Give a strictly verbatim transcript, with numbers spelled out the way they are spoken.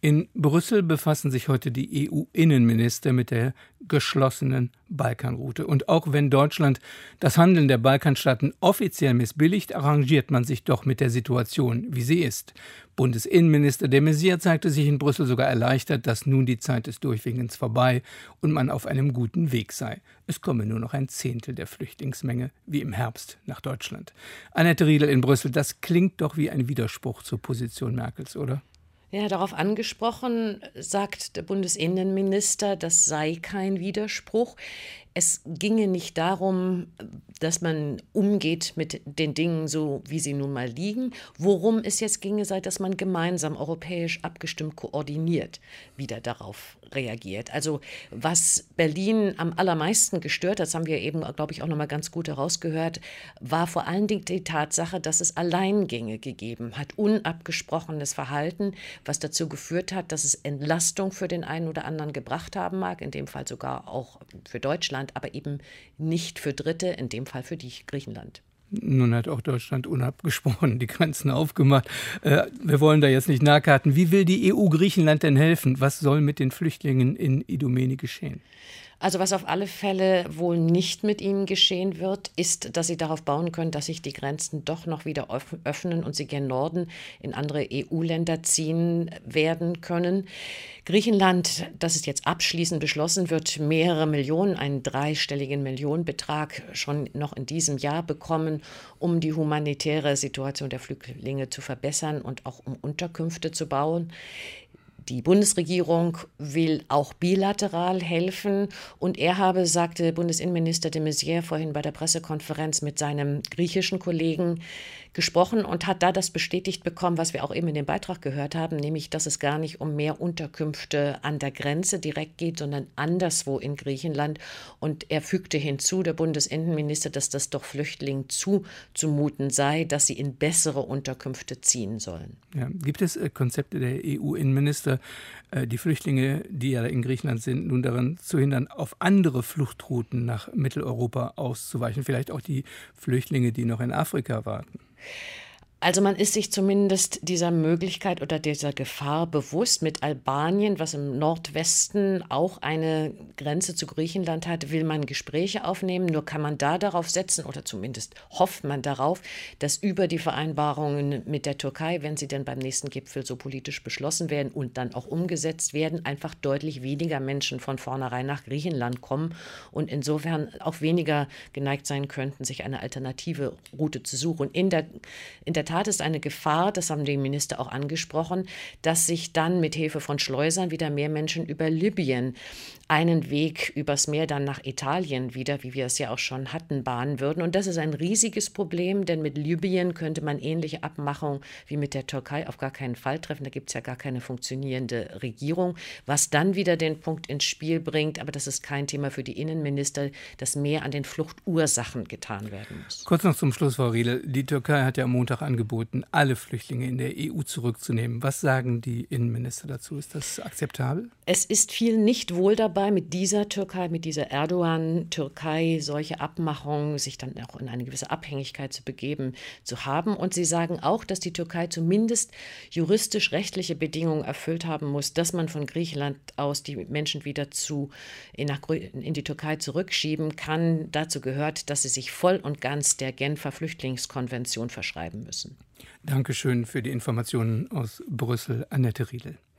In Brüssel befassen sich heute die E U-Innenminister mit der geschlossenen Balkanroute. Und auch wenn Deutschland das Handeln der Balkanstaaten offiziell missbilligt, arrangiert man sich doch mit der Situation, wie sie ist. Bundesinnenminister de Maizière zeigte sich in Brüssel sogar erleichtert, dass nun die Zeit des Durchwingens vorbei und man auf einem guten Weg sei. Es komme nur noch ein Zehntel der Flüchtlingsmenge wie im Herbst nach Deutschland. Annette Riedel in Brüssel, das klingt doch wie ein Widerspruch zur Position Merkels, oder? Ja, darauf angesprochen, sagt der Bundesinnenminister, das sei kein Widerspruch. Es ginge nicht darum, dass man umgeht mit den Dingen so, wie sie nun mal liegen. Worum es jetzt ginge, sei, dass man gemeinsam europäisch abgestimmt koordiniert wieder darauf reagiert. Also was Berlin am allermeisten gestört hat, das haben wir eben, glaube ich, auch noch mal ganz gut herausgehört, war vor allen Dingen die Tatsache, dass es Alleingänge gegeben hat, unabgesprochenes Verhalten, was dazu geführt hat, dass es Entlastung für den einen oder anderen gebracht haben mag, in dem Fall sogar auch für Deutschland, aber eben nicht für Dritte, in dem Fall für die Griechenland. Nun hat auch Deutschland unabgesprochen die Grenzen aufgemacht. Äh, wir wollen da jetzt nicht nachkarten. Wie will die E U Griechenland denn helfen? Was soll mit den Flüchtlingen in Idomeni geschehen? Also was auf alle Fälle wohl nicht mit ihnen geschehen wird, ist, dass sie darauf bauen können, dass sich die Grenzen doch noch wieder öffnen und sie gen Norden in andere E U-Länder ziehen werden können. Griechenland, das ist jetzt abschließend beschlossen, wird mehrere Millionen, einen dreistelligen Millionenbetrag schon noch in diesem Jahr bekommen, um die humanitäre Situation der Flüchtlinge zu verbessern und auch um Unterkünfte zu bauen. Die Bundesregierung will auch bilateral helfen und er habe, sagte Bundesinnenminister de Maizière vorhin bei der Pressekonferenz mit seinem griechischen Kollegen gesprochen und hat da das bestätigt bekommen, was wir auch eben in dem Beitrag gehört haben, nämlich, dass es gar nicht um mehr Unterkünfte an der Grenze direkt geht, sondern anderswo in Griechenland. Und er fügte hinzu, der Bundesinnenminister, dass das doch Flüchtlingen zuzumuten sei, dass sie in bessere Unterkünfte ziehen sollen. Ja, gibt es äh, Konzepte der E U-Innenminister, äh, die Flüchtlinge, die ja in Griechenland sind, nun daran zu hindern, auf andere Fluchtrouten nach Mitteleuropa auszuweichen? Vielleicht auch die Flüchtlinge, die noch in Afrika warten? Also man ist sich zumindest dieser Möglichkeit oder dieser Gefahr bewusst. Mit Albanien, was im Nordwesten auch eine Grenze zu Griechenland hat, will man Gespräche aufnehmen. Nur kann man da darauf setzen, oder zumindest hofft man darauf, dass über die Vereinbarungen mit der Türkei, wenn sie denn beim nächsten Gipfel so politisch beschlossen werden und dann auch umgesetzt werden, einfach deutlich weniger Menschen von vornherein nach Griechenland kommen und insofern auch weniger geneigt sein könnten, sich eine alternative Route zu suchen. In der, in der Tat ist eine Gefahr, das haben die Minister auch angesprochen, dass sich dann mit Hilfe von Schleusern wieder mehr Menschen über Libyen einen Weg übers Meer dann nach Italien wieder, wie wir es ja auch schon hatten, bahnen würden. Und das ist ein riesiges Problem, denn mit Libyen könnte man ähnliche Abmachungen wie mit der Türkei auf gar keinen Fall treffen. Da gibt es ja gar keine funktionierende Regierung, was dann wieder den Punkt ins Spiel bringt, aber das ist kein Thema für die Innenminister, dass mehr an den Fluchtursachen getan werden muss. Kurz noch zum Schluss, Frau Riedel. Die Türkei hat ja am Montag angeboten, alle Flüchtlinge in der E U zurückzunehmen. Was sagen die Innenminister dazu? Ist das akzeptabel? Es ist viel nicht wohl dabei, mit dieser Türkei, mit dieser Erdogan-Türkei solche Abmachungen, sich dann auch in eine gewisse Abhängigkeit zu begeben, zu haben. Und sie sagen auch, dass die Türkei zumindest juristisch-rechtliche Bedingungen erfüllt haben muss, dass man von Griechenland aus die Menschen wieder zu, in, nach, in die Türkei zurückschieben kann. Dazu gehört, dass sie sich voll und ganz der Genfer Flüchtlingskonvention verschreiben müssen. Dankeschön für die Informationen aus Brüssel, Annette Riedel.